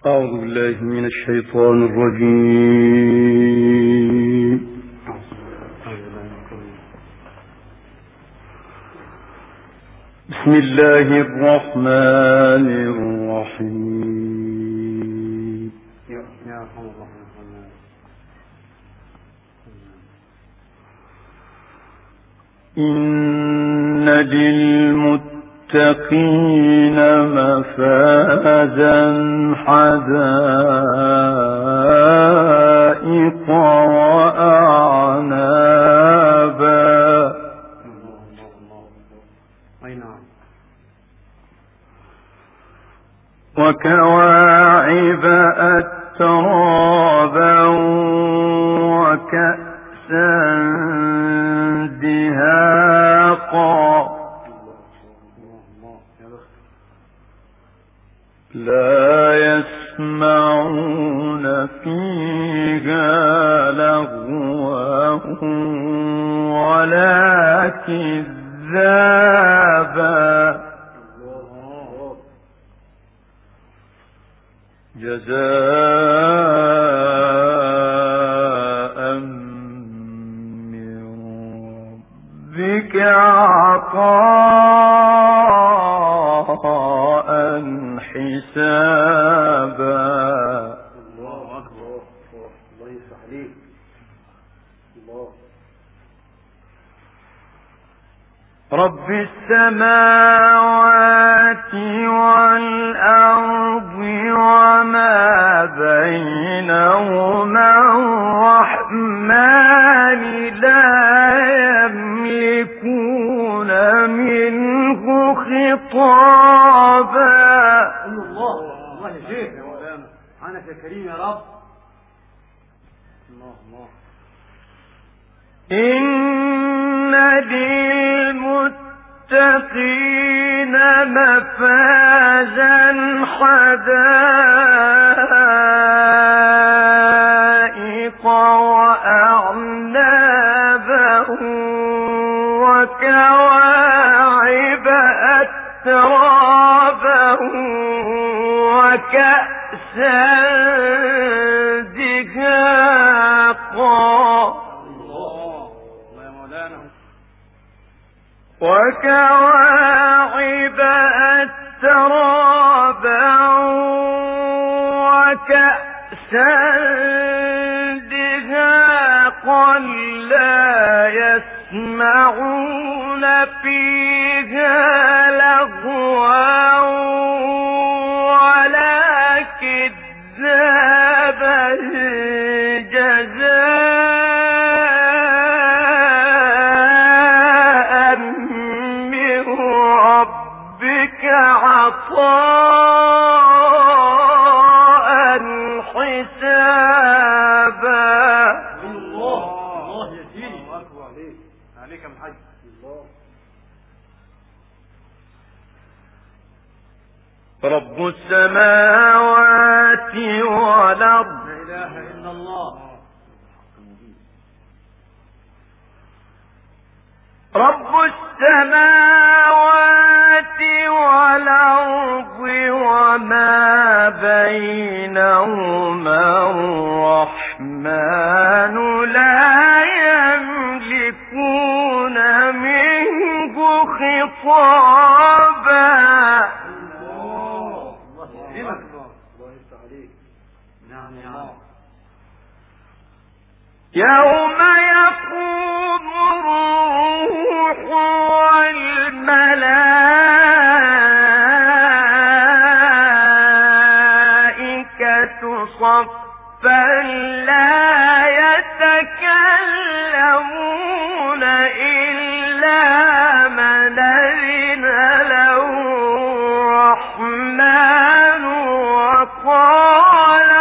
أعوذ بالله من الشيطان الرجيم. بسم الله الرحمن الرحيم. إن للمتقين مفازا حدائق وأعنابا وكواعب أترابا وكأسا دهاقا لا يسمعون فيها لغوا ولا كذابا جزاء من ربك عطاء حسابا. الله أكبر. الله يفتح عليك. الله. رب السماوات والأرض وما بينهما الرحمن لا يملكون منه خطابا. الله الله يا شيخ يا مولانا، عنك يا كريم يا رب. الله الله. إن للمتقين مفازا حدائق وأعنابا وكواعب أترابا وكأسا دهاقا وكواعب أترابا وكأسا دهاقا لا يسمعون فيها لغوا ولا كذابا جزاء من ربك عطاء حسابا. الله الله يا سيدي. أكبر عليك. عليك يا محج. الله. رب السماوات والأرض لا إله إلا الله. رب السماوات والأرض وما بينهما الرحمن لا يملكون منه خطابا. يوم يقوم الروح والملائكة صفا لا يتكلمون إلا من أذن له الرحمن وقال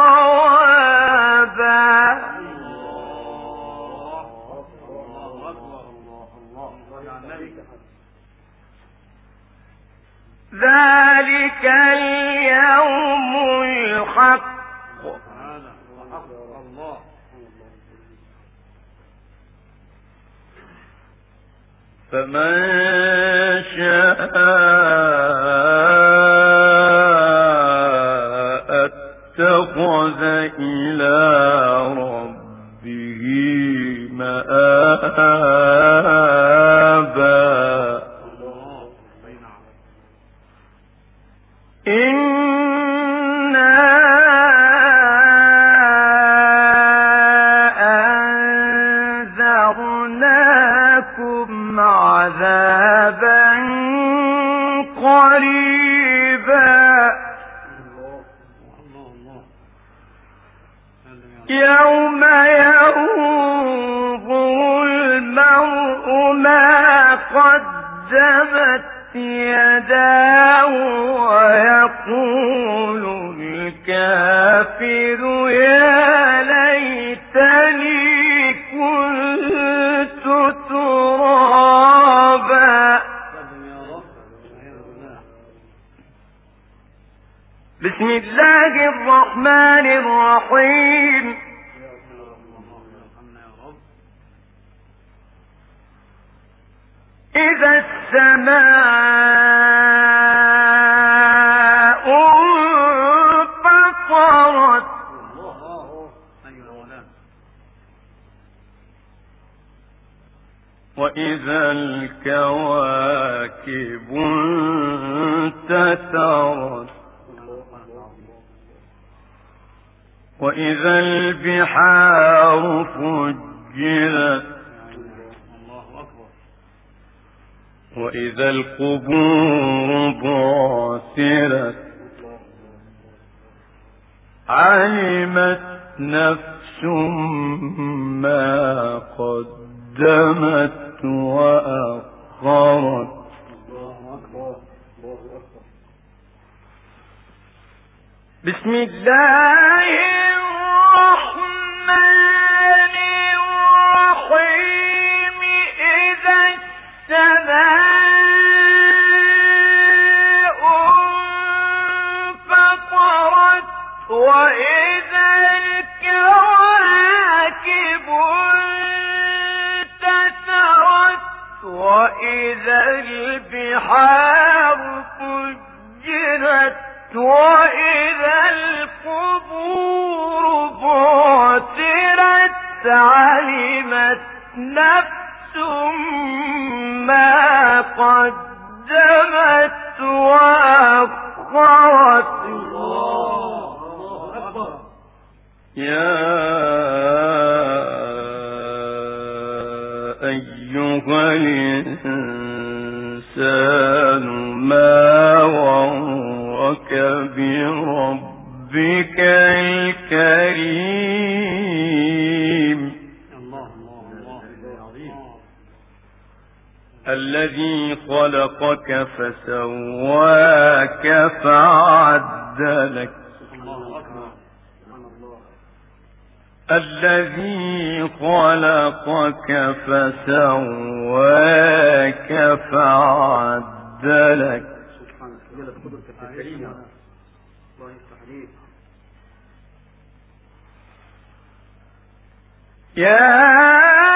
صوابا. ذلك اليوم الحق فمن شاء فاتخذ إلى ربه مآبا إنا أنذرناكم عذابا قريبا يوم ينظر المرء ما قدمت يداه ويقول الكافر يا ليتني كنت ترابا. بسم الله الرحمن الرحيم. إذا السماء انفطرت وإذا الكواكب انتثرت وإذا البحار فجرت وإذا القبور بعثرت علمت نفس ما قدمت وأخرت. بسم الله الرحمن الرحيم. إذا السماء انفطرت وإذا الكواكب انتثرت وإذا البحار فجرت وإذا القبور بعثرت علمت نفس ما قدمت وأخرت. يا أيها الإنسان ما غرك بربك الكريم الذي خلقك فسواك فعدلك الذي خلقك فسواك فعدلك. يا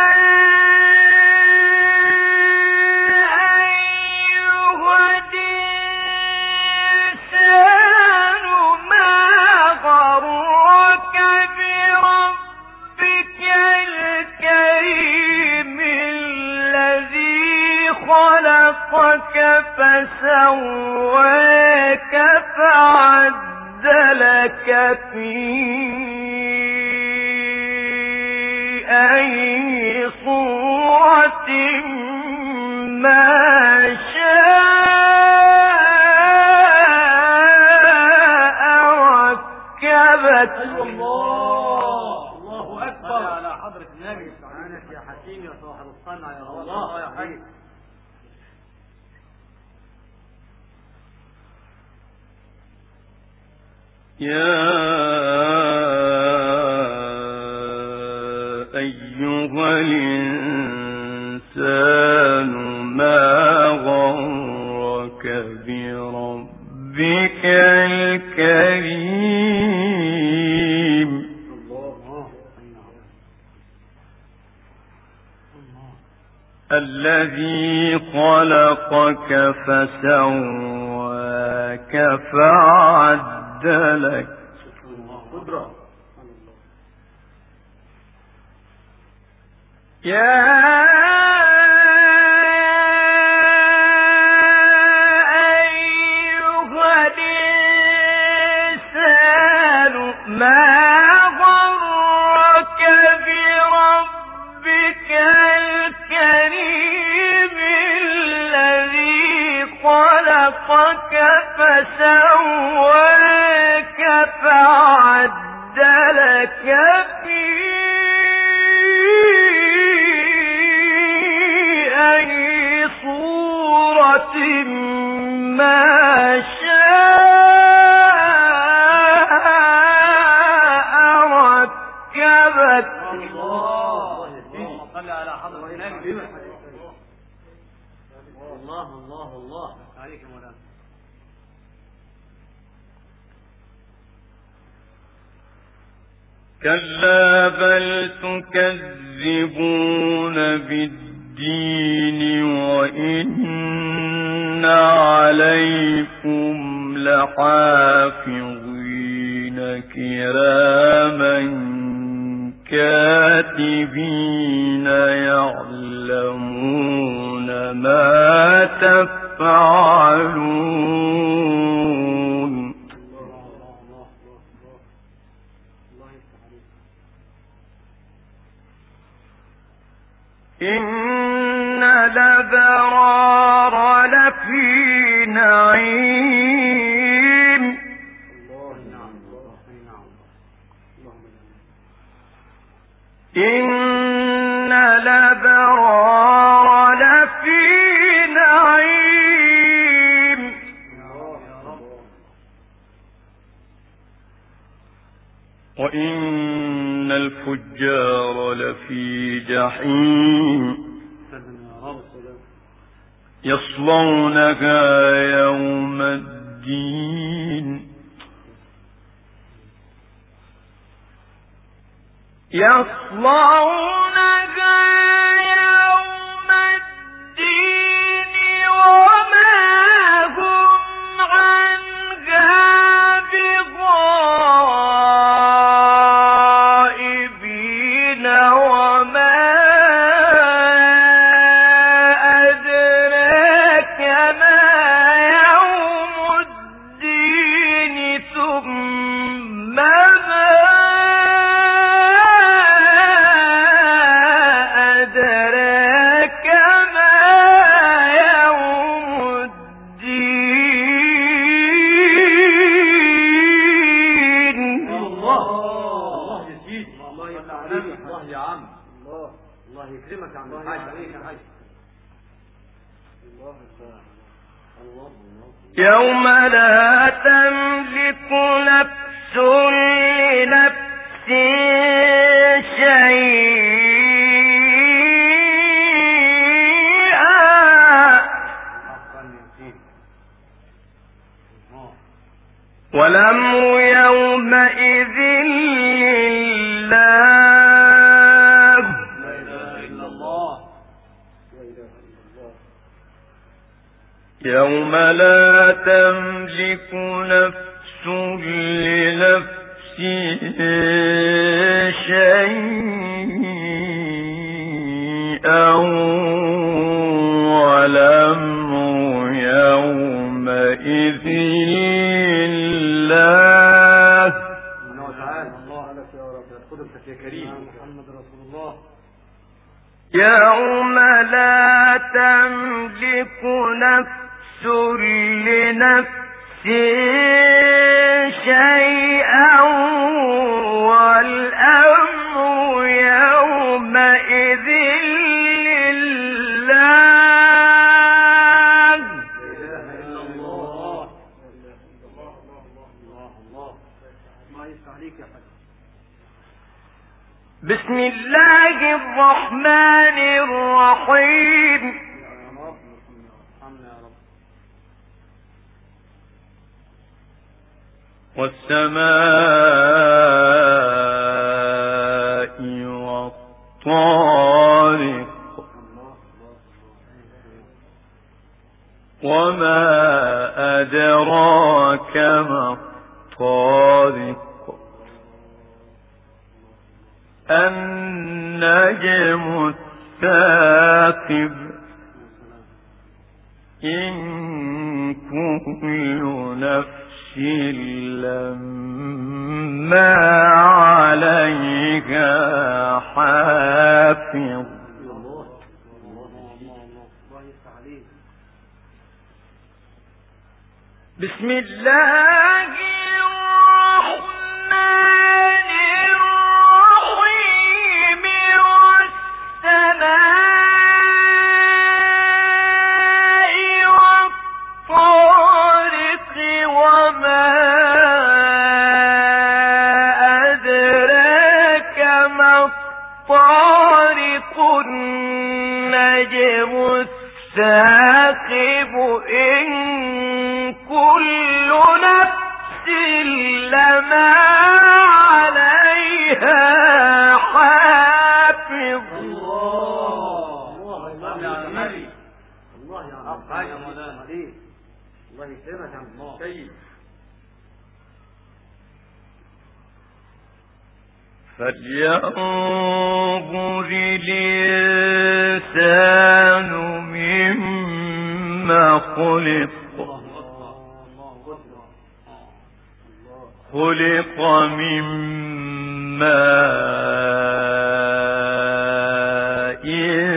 فسواك فعدلك في أي صورة ما شاء ركبك. الله أكبر على حضرة النبي. سبحانك يا حكيم يا صاحب الصنع يا الله يا حي. يا أيها الإنسان ما غرك بربك الكريم الذي خلقك فسواك فعدلك قدرة. فسواك فعدلك في أي صورة ما شاء ركبك. الله صل على حضرة النبي. الله الله الله عليك يا مولانا. كلا بل تكذبون بالدين وإن عليكم لحافظين كراما كاتبين يعلمون ما تفعلون. إن الأبرار لفي نعيم إن الأبرار لفي نعيم وإن الفجار لفي جحيم يصلونها يوم الدين يصلونها يوم الدين وما هم عنها بغائبين وما أدراك ما يوم الدين ثم ما أدراك ما يوم الدين. الله يا سيدي. الله يسعدك. الله يا عم. الله يكرمك يا عم الحاج. عليك يا حاج. الله يوم لا تملك نفس لنفس شيئا والأمر يومئذ لله. لا إله إلا الله. يوم لا تملك نفس لنفس شيئا والأمر يومئذ لله. الله تعالى. الله لك يا رب. قدرتك يا كريم. محمد رسول الله. يوم لا تملك نفس لنفس شيئا والأمر يومئذ لله. لا إله إلا الله. الله يفتح عليك يا حاج. بسم الله الرحمن الرحيم. والسماء والطارق وما أدراك ما الطارق النجم الثاقب إن كل نفس لما عليها حافظ. بسم الله الرحمن الرحيم والسماء والطارق وما أدراك ما الطارق النجم الثاقب إن كل نفس لما عليها حافظ. الله يكرمك يا عم السيد. فلينظر الإنسان مما خلق. خلق من ماء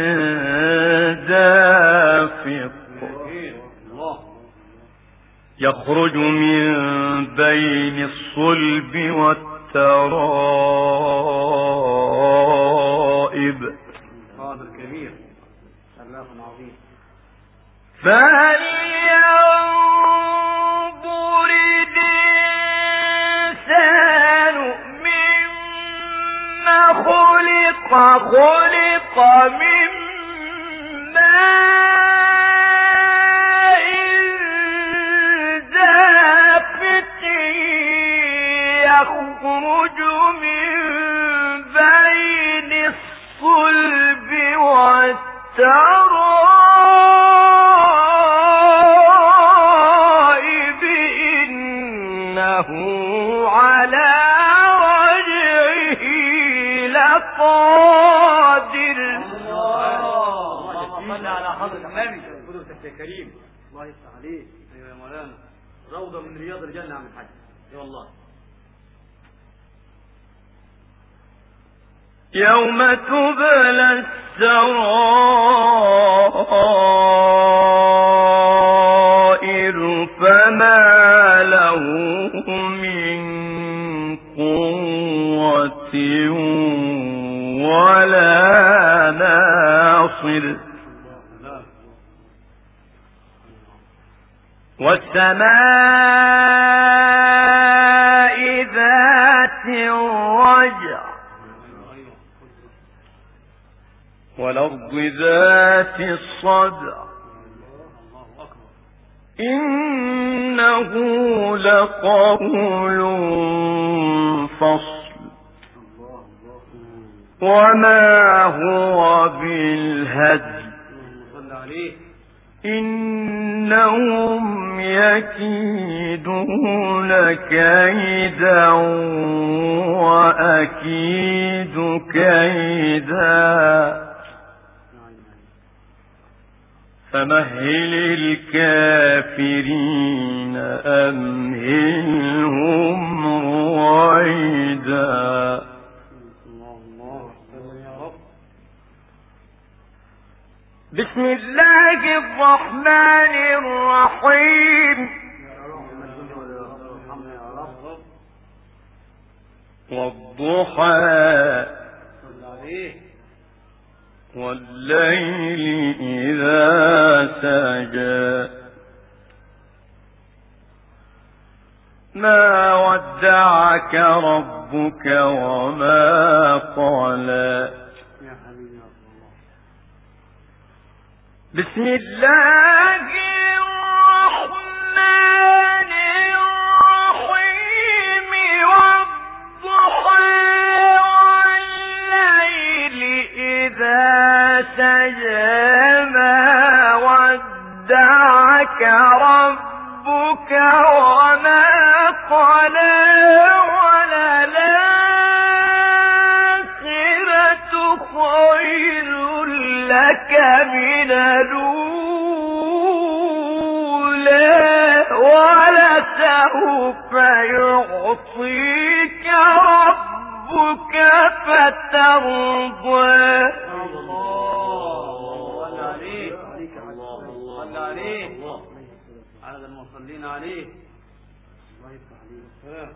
دافق يخرج من بين الصلب والترائب. قادر كبير الله عظيم. فهل ينظر الإنسان مما خلق. خلق من ماء دافق يخرج من بين الصلب والترائب إنه على وجهه لقادر. اللهم صل على حضرة النبي قدوتك يا كريم. الله يفتح عليك. ايوه يا مولانا روضة من رياض الجنة عم الحاج. اي والله. يوم تبلى السرائر فما له من قوة ولا ناصر. والسماء ذات الرجع والأرض ذات الصدع إنه لقول فصل وما هو بالهزل إنهم يكيدون كيدا وأكيد كيدا فمهل الكافرين أمهلهم رويدا. بسم الله الرحمن الرحيم. والضحى والليل إذا سجى ما ودعك ربك وما قلى. بسم الله الرحمن الرحيم. والضحى والليل إذا سجى ما ودعك ربك وما قلى وللآخرة ولسوف يعطيك ربك فترضى. صلى عليه صلى عليه عدد المصلين عليه. الله يفتح عليه.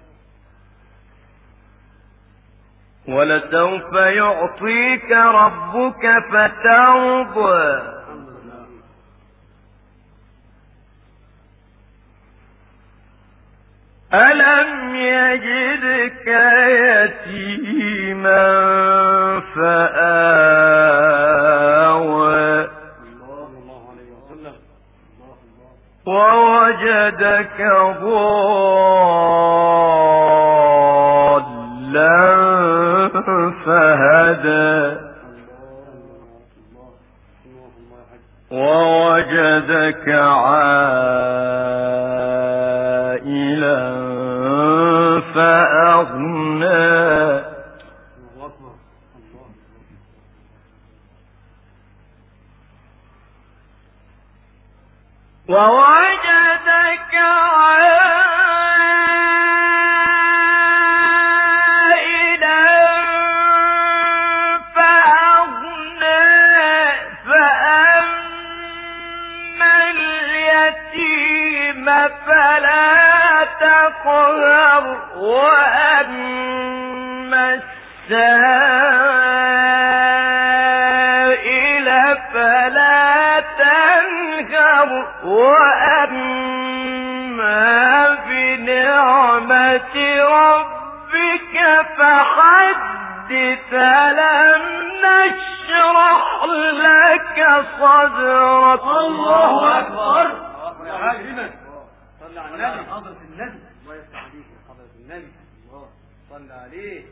ولسوف يعطيك ربك فترضى. ألم يجدك يتيما فآوى ووجدك ضالا فهدى ووجدك عائلا فأغنى ووجدك عائلا فأغنى فأما اليتيم فلا تقهر وأما السائل فلا تنهر وأما بنعمة ربك فحدث. ألم نشرح لك صدرك. الله أكبر. صلى على النبي. حضرة النبي. الله يفتح عليك يا حضرة النبي. الله صلى عليه.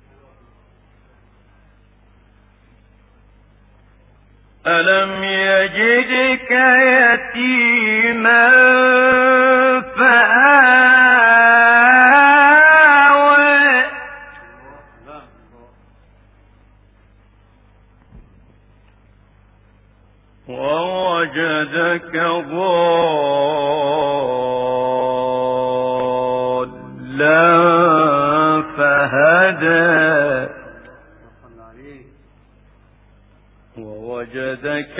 ألم يجدك يتيما فآوى ووجدك ضالا فهدى ووجدك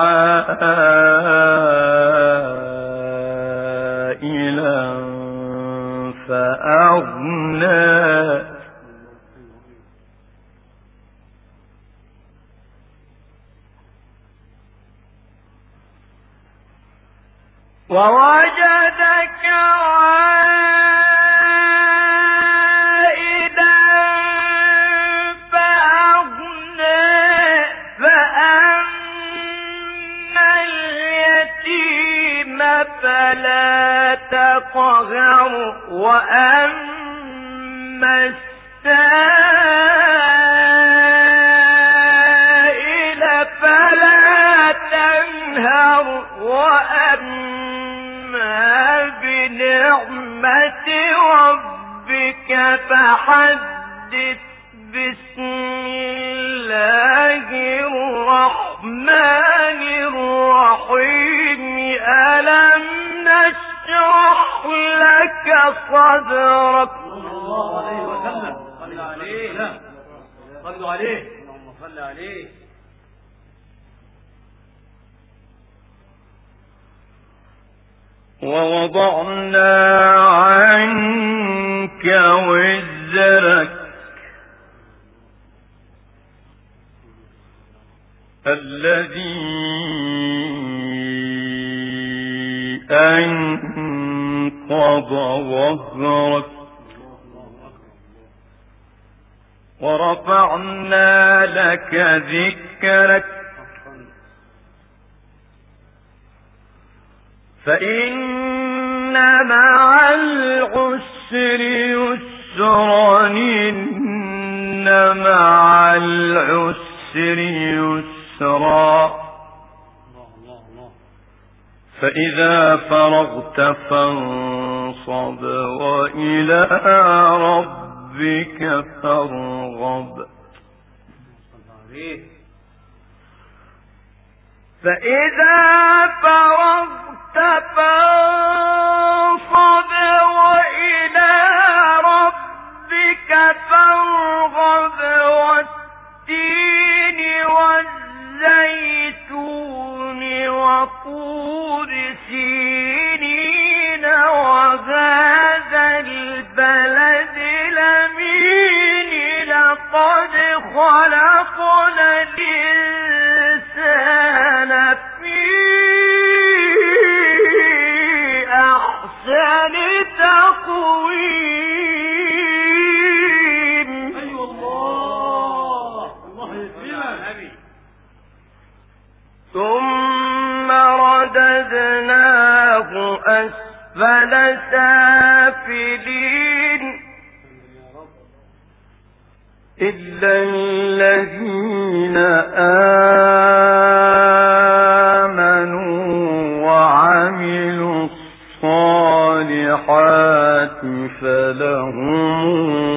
عائلا فأغنى ووجدك عائلا فأغنى فأما اليتيم فلا تقهر وأما السائل فلا تنهر وأما بنعمة ربك فحدث. بسم الله الرحمن الرحيم. ألم نشرح لك صدرك. الله عليه وسلم. صلى عليه. صلوا عليه. اللهم صل عليه. ووضعنا عنك وزرك الذي أنقض ظهرك ورفعنا لك ذكرك فإن مع العسر يسرا إن مع العسر يسرا فإذا فرغت فانصب وإلى ربك فارغب. فإذا فرغت فانصب وإلى ربك فارغب والتين والزيتون وطور سينين وهذا البلد الأمين لقد خلقنا الإنسان في أحسن تقويم. أيوة الله يسلمك. ثم رددناه أسفل سافلين إلا الذين آمنوا وعملوا الصالحات فلهم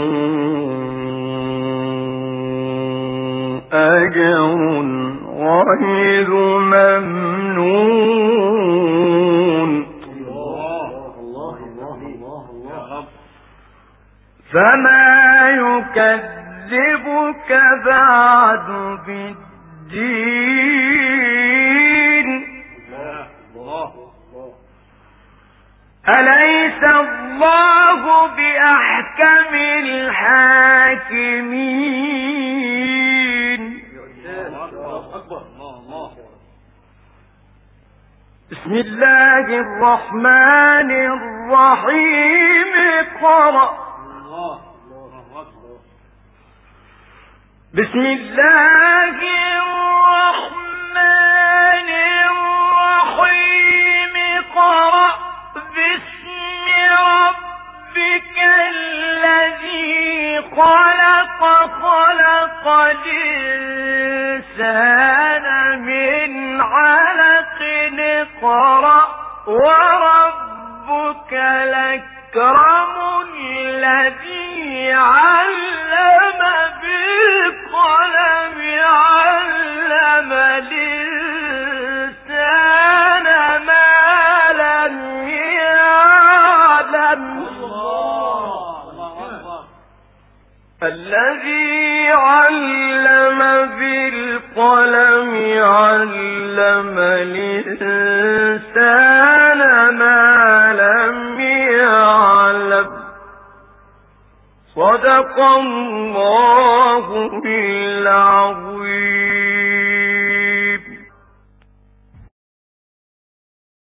أجر غير ممنون. فما يكذبك بعد بالدين أليس الله بأحكم الحاكمين. بسم الله الرحمن الرحيم اقرأ. بسم الله الرحمن الرحيم اقرأ باسم ربك الذي خلق خلق الإنسان من علق اقرأ وربك الأكرم الذي علم بالقلم علم الإنسان ما لم يعلم. الذي علم بالقلم علم الإنسان ما لم يعلم. صدق الله العظيم.